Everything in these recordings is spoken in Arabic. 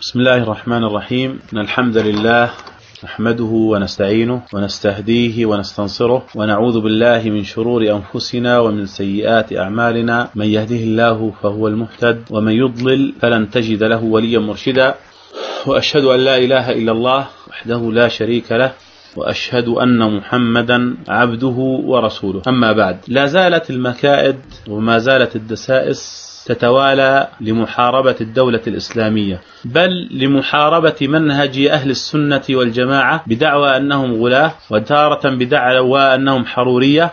بسم الله الرحمن الرحيم. إن الحمد لله نحمده ونستعينه ونستهديه ونستنصره ونعوذ بالله من شرور أنفسنا ومن سيئات أعمالنا. من يهده الله فهو المهتد ومن يضلل فلن تجد له وليا مرشدا. وأشهد أن لا إله إلا الله وحده لا شريك له وأشهد أن محمدا عبده ورسوله. أما بعد، لا زالت المكائد وما زالت الدسائس تتوالى لمحاربة الدولة الإسلامية، بل لمحاربة منهج أهل السنة والجماعة بدعوى أنهم غلاة، وتارة بدعوى أنهم حرورية،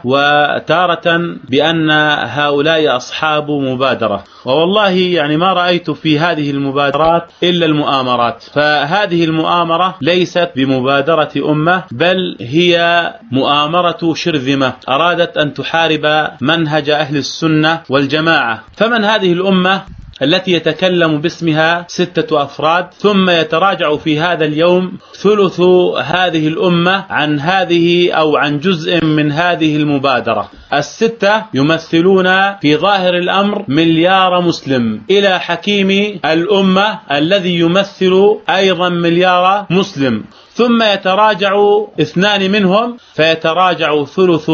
وتارة بأن هؤلاء أصحاب مبادرة. ووالله يعني ما رأيت في هذه المبادرات إلا المؤامرات. فهذه المؤامرة ليست بمبادرة أمة، بل هي مؤامرة شرذمة أرادت أن تحارب منهج أهل السنة والجماعة. فمن هذه الأمة التي يتكلم باسمها 6 أفراد، ثم يتراجع في هذا اليوم ثلث هذه الأمة عن هذه أو عن جزء من هذه المبادرة. 6 يمثلون في ظاهر الأمر مليار مسلم، إلى حكيم الأمة الذي يمثل أيضا مليار مسلم، ثم يتراجع 2 منهم فيتراجع ثلث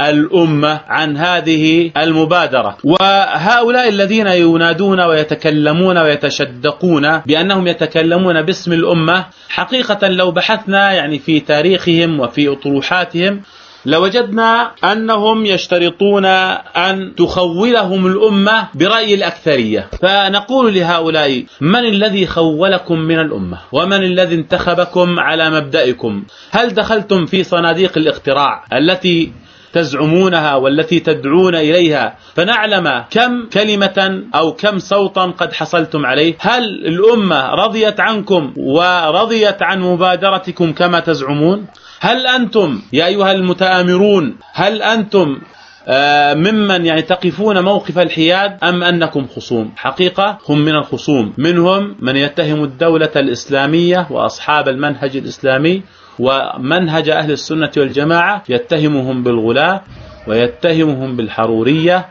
الأمة عن هذه المبادرة. وهؤلاء الذين ينادون ويتكلمون ويتشدقون بأنهم يتكلمون باسم الأمة، حقيقة لو بحثنا يعني في تاريخهم وفي أطروحاتهم لوجدنا أنهم يشترطون أن تخولهم الأمة برأي الأكثرية. فنقول لهؤلاء: من الذي خولكم من الأمة؟ ومن الذي انتخبكم على مبدئكم؟ هل دخلتم في صناديق الاقتراع التي تزعمونها والتي تدعون إليها فنعلم كم كلمة أو كم صوتا قد حصلتم عليه؟ هل الأمة رضيت عنكم ورضيت عن مبادرتكم كما تزعمون؟ هل أنتم يا أيها المتآمرون هل أنتم ممن يعني تقفون موقف الحياد أم أنكم خصوم؟ حقيقة هم من الخصوم. منهم من يتهم الدولة الإسلامية وأصحاب المنهج الإسلامي ومنهج أهل السنة والجماعة، يتهمهم بالغلاة ويتهمهم بالحرورية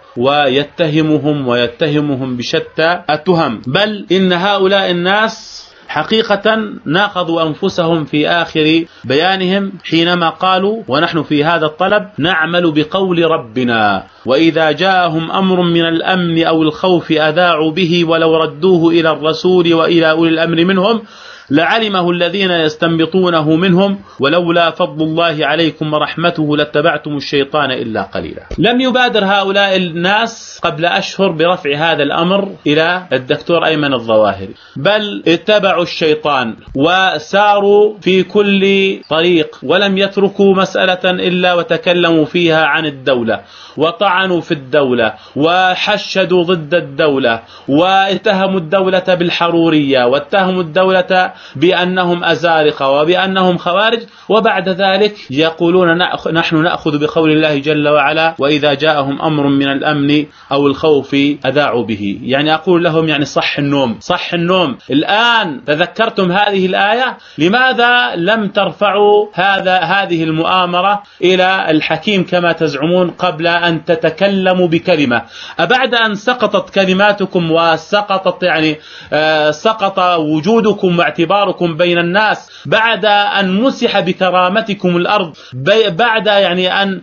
ويتهمهم بشتى التهم. بل إن هؤلاء الناس حقيقة ناخذوا أنفسهم في آخر بيانهم حينما قالوا: ونحن في هذا الطلب نعمل بقول ربنا، وإذا جاءهم أمر من الأمن أو الخوف أذاعوا به ولو ردوه إلى الرسول وإلى أولي الأمر منهم لعلمه الذين يستنبطونه منهم ولولا فضل الله عليكم ورحمته لاتبعتم الشيطان إلا قليلا. لم يبادر هؤلاء الناس قبل أشهر برفع هذا الأمر إلى الدكتور أيمن الظواهري، بل اتبعوا الشيطان وساروا في كل طريق ولم يتركوا مسألة إلا وتكلموا فيها عن الدولة وطعنوا في الدولة وحشدوا ضد الدولة واتهموا الدولة بالحرورية واتهموا الدولة بأنهم أزارقة وبأنهم خوارج، وبعد ذلك يقولون نحن نأخذ بقول الله جل وعلا وإذا جاءهم أمر من الأمن أو الخوف أذاعوا به. يعني أقول لهم يعني صح النوم. الآن تذكرتم هذه الآية، لماذا لم ترفعوا هذه المؤامرة إلى الحكيم كما تزعمون قبل أن تتكلموا بكلمة؟ أبعد أن سقطت كلماتكم وسقطت يعني سقط وجودكم واعتباركم بين الناس، بعد أن مسح بكرامتكم الأرض، بعد يعني أن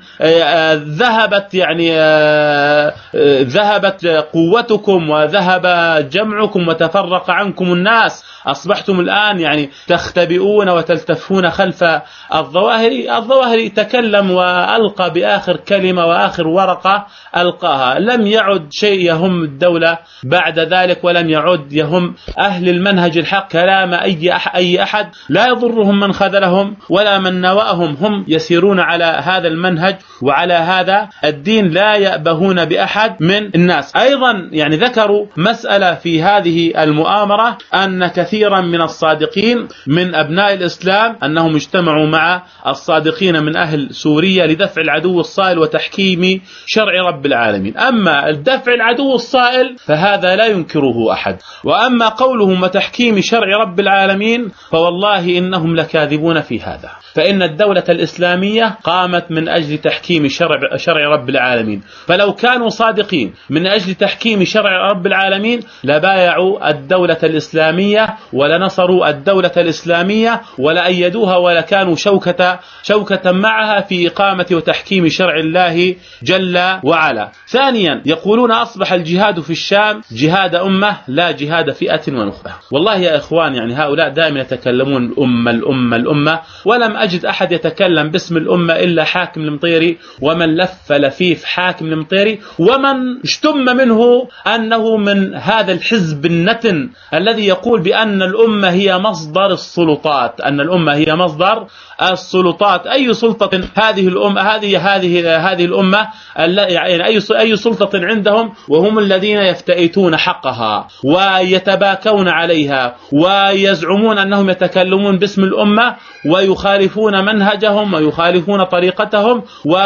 ذهبت قوتكم وذهب جمعكم وتفرق عنكم الناس، أصبحتم الآن يعني تختبئون وتلتفون خلف الظواهري تكلم وألقى بآخر كلمة وآخر ورقة ألقاها. لم يعد شيء يهم الدولة بعد ذلك، ولم يعد يهم أهل المنهج الحق كلام أي أحد، لا يضرهم من خذلهم ولا من نواهم. هم يسيرون على هذا المنهج وعلى هذا الدين، لا يأبهون بأحد من الناس. أيضا يعني ذكروا مسألة في هذه المؤامرة، أن كثيرا من الصادقين من أبناء الإسلام أنهم اجتمعوا مع الصادقين من أهل سوريا لدفع العدو الصائل وتحكيم شرع رب العالمين. أما الدفع العدو الصائل فهذا لا ينكره أحد، وأما قولهم وتحكيم شرع رب العالمين العالمين فوالله إنهم لكاذبون في هذا. فإن الدولة الإسلامية قامت من أجل تحكيم شرع رب العالمين، فلو كانوا صادقين من أجل تحكيم شرع رب العالمين لبايعوا الدولة الإسلامية ولنصروا الدولة الإسلامية ولأيدوها ولكانوا شوكة معها في إقامة وتحكيم شرع الله جل وعلا. ثانيا يقولون أصبح الجهاد في الشام جهاد أمة لا جهاد فئة ونخبة. والله يا إخوان يعني هؤلاء دائما يتكلمون الأمة، ولم أجد أحد يتكلم باسم الأمة إلا حاكم المطيري، ومن لف لفيف حاكم المطيري، ومن اشتم منه أنه من هذا الحزب النتن الذي يقول بأن الأمة هي مصدر السلطات، أن الأمة هي مصدر السلطات. أي سلطة هذه الأمة؟ هذه الأمة يعني أي سلطة عندهم وهم الذين يفتئتون حقها ويتباكون عليها ويزعمون أنهم يتكلمون باسم الأمة ويخالفون منهجهم ويخالفون طريقتهم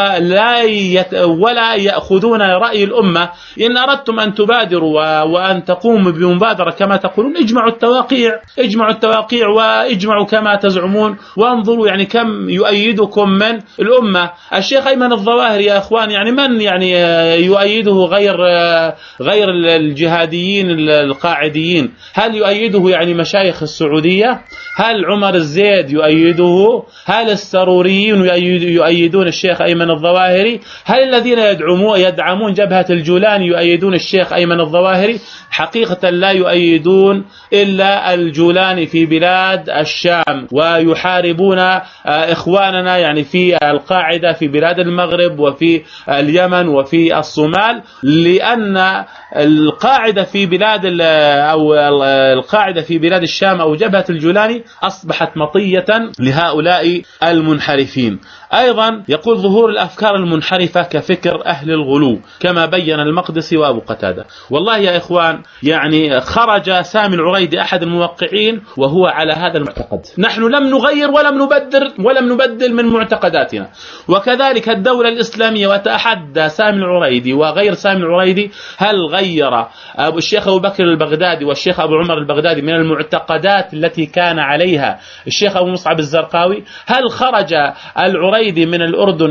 ولا يأخذون رأي الأمة. إن أردتم أن تبادروا وأن تقوموا بمبادرة كما تقولون اجمعوا التواقيع واجمعوا كما تزعمون، وانظروا يعني كم يؤيدكم من الأمة. الشيخ أيمن الظواهري يا أخوان يعني من يعني يؤيده غير الجهاديين القاعديين؟ هل يؤيده يعني مشايخ السعودية؟ هل عمر الزيد يؤيده؟ هل السروريين يؤيدون الشيخ أيمن الظواهري؟ هل الذين يدعمون جبهة الجولاني يؤيدون الشيخ أيمن الظواهري؟ حقيقة لا يؤيدون إلا الجولاني في بلاد الشام، ويحاربون إخواننا يعني في القاعدة في بلاد المغرب وفي اليمن وفي الصومال، لأن القاعدة في بلاد الشام أو جبهة الجولاني أصبحت مطية لهؤلاء المنحرفين. أيضا يقول ظهور الأفكار المنحرفة كفكر أهل الغلو كما بين المقدسي وأبو قتادة. والله يا إخوان يعني خرج سامي العريدي أحد الموقعين وهو على هذا المعتقد. نحن لم نغير ولم نبدل من معتقداتنا. وكذلك الدولة الإسلامية، وتحدى سامي العريدي وغير سامي العريدي هل غير الشيخ أبو بكر البغدادي والشيخ أبو عمر البغدادي من المعتقدات التي كان عليها الشيخ أبو مصعب الزرقاوي؟ هل خرج العريدي من الأردن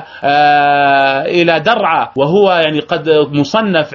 إلى درعا وهو يعني قد مصنف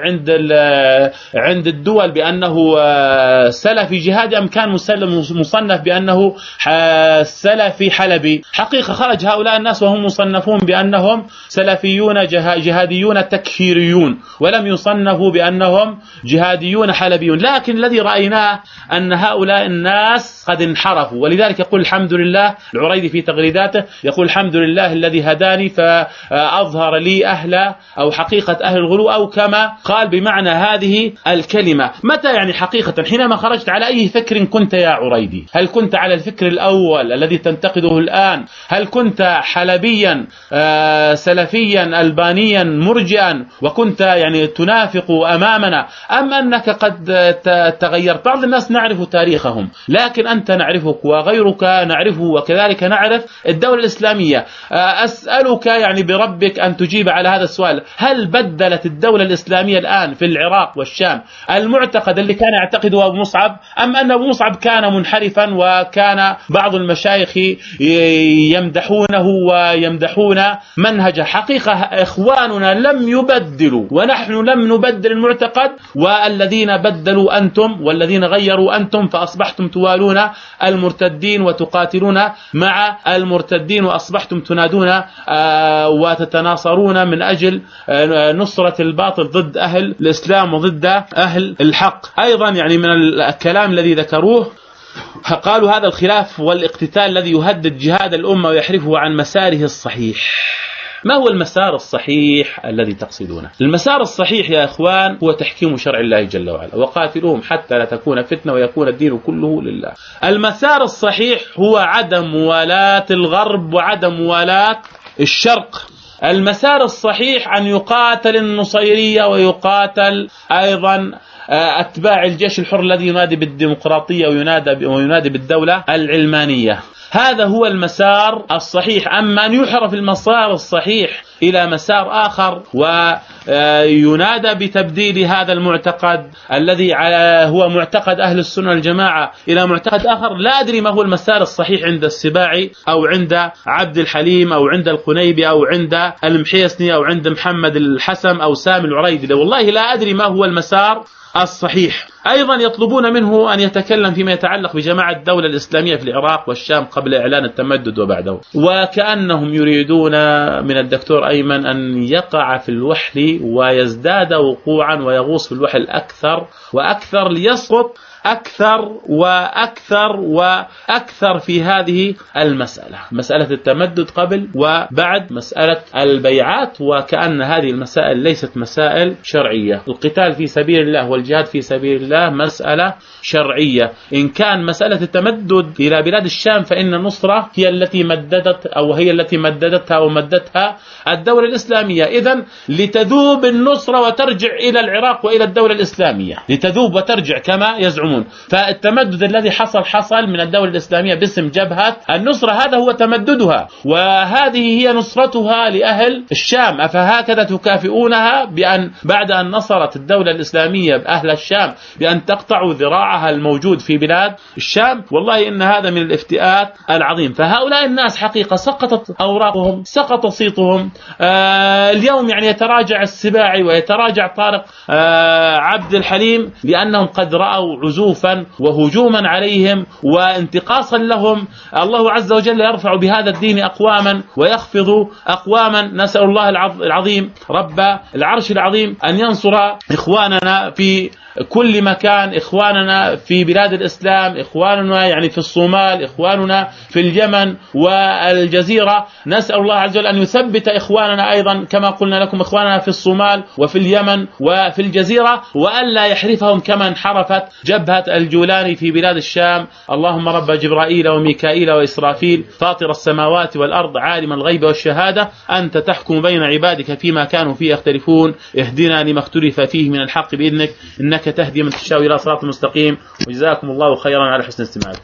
عند الدول بأنه سلفي جهادي، أم كان مصنف بأنه سلفي حلبي؟ حقيقة خرج هؤلاء الناس وهم مصنفون بأنهم سلفيون جهاديون تكفيريون، ولم يصنفوا بأنهم جهاديون حلبيون. لكن الذي رأيناه أن هؤلاء الناس قد انحرفوا، ولذلك يقول الحمد لله العريدي في تغريداته، يقول الحمد لله الذي هداني فأظهر لي حقيقة أهل الغلو، أو كما قال بمعنى هذه الكلمة. متى يعني حقيقة حينما خرجت على أي فكر كنت يا عريدي؟ هل كنت على الفكر الأول الذي تنتقده الآن؟ هل كنت حلبيا سلفيا ألبانيا مرجئا وكنت يعني تنافق أمامنا، أم أنك قد تغيرت؟ بعض الناس نعرف تاريخهم، لكن أنت نعرفك وغيرك نعرفه، وكذلك نعرف الدولة الإسلامية. أسألك يعني بربك أن تجيب على هذا السؤال: هل بدلت الدولة الإسلامية الآن في العراق والشام المعتقد اللي كان يعتقده أبو مصعب، أم أن أبو مصعب كان منحرفا وكان بعض المشايخ يمدحونه ويمدحون منهجه؟ حقيقة إخواننا لم يبدلوا ونحن لم نبدل المعتقد، والذين بدلوا أنتم والذين غيروا أنتم، فأصبحتم توالون المرتدين وتقاتلون مع المرتدين، وأصبحتم تنادون وتتناصرون من أجل نصرة الباطل ضد أهل الإسلام وضد أهل الحق. أيضا يعني من الكلام الذي ذكروه قالوا هذا الخلاف والاقتتال الذي يهدد جهاد الأمة ويحرفه عن مساره الصحيح. ما هو المسار الصحيح الذي تقصدونه؟ المسار الصحيح يا إخوان هو تحكيم شرع الله جل وعلا، وقاتلوهم حتى لا تكون فتنة ويكون الدين كله لله. المسار الصحيح هو عدم موالاة الغرب وعدم موالاة الشرق. المسار الصحيح أن يقاتل النصيرية ويقاتل أيضا أتباع الجيش الحر الذي ينادي بالديمقراطية وينادي بالدولة العلمانية. هذا هو المسار الصحيح. أما أن يحرف المسار الصحيح إلى مسار آخر وينادى بتبديل هذا المعتقد الذي هو معتقد أهل السنة والجماعة إلى معتقد آخر، لا أدري ما هو المسار الصحيح عند السباعي أو عند عبد الحليم أو عند القنيبي أو عند المحيصني أو عند محمد الحسم أو سامي العريدي، والله لا أدري ما هو المسار الصحيح. أيضا يطلبون منه أن يتكلم فيما يتعلق بجماعة الدولة الإسلامية في العراق والشام قبل إعلان التمدد وبعده، وكأنهم يريدون من الدكتور أيمن أن يقع في الوحل ويزداد وقوعا ويغوص في الوحل أكثر وأكثر ليسقط أكثر وأكثر وأكثر في هذه المسألة، مسألة التمدد قبل وبعد، مسألة البيعات، وكأن هذه المسائل ليست مسائل شرعية. القتال في سبيل الله والجهاد في سبيل الله مسألة شرعية. إن كان مسألة التمدد إلى بلاد الشام فإن النصرة هي التي مددت أو هي التي مددتها ومدتها الدولة الإسلامية. إذن لتذوب النصرة وترجع إلى العراق وإلى الدولة الإسلامية، لتذوب وترجع كما يزعمون. فالتمدد الذي حصل من الدولة الإسلامية باسم جبهة النصرة هذا هو تمددها، وهذه هي نصرتها لأهل الشام. أفهكذا تكافئونها بأن بعد أن نصرت الدولة الإسلامية أهل الشام بأن تقطعوا ذراعها الموجود في بلاد الشام؟ والله إن هذا من الافتئات العظيم. فهؤلاء الناس حقيقة سقطت أوراقهم، سقط صيتهم. اليوم يعني يتراجع السباعي ويتراجع طارق عبد الحليم لأنهم قد رأوا عزوفا وهجوما عليهم وانتقاصا لهم. الله عز وجل يرفع بهذا الدين أقواما ويخفض أقواما. نسأل الله العظيم رب العرش العظيم أن ينصر إخواننا في كل مكان، إخواننا في بلاد الإسلام، إخواننا يعني في الصومال، إخواننا في اليمن والجزيرة. نسأل الله عز وجل أن يثبت إخواننا أيضا كما قلنا لكم، إخواننا في الصومال وفي اليمن وفي الجزيرة، وألا يحرفهم كما انحرفت جبهة الجولاني في بلاد الشام. اللهم رب جبرائيل وميكائيل وإسرافيل فاطر السماوات والأرض عالم الغيب والشهادة أنت تحكم بين عبادك فيما كانوا فيه يختلفون، اهدنا لما اختلف فيه من الحق بإذنك إنك تهدي من تشاء إلى صراط مستقيم. وجزاكم الله خيرا على حسن استماعكم.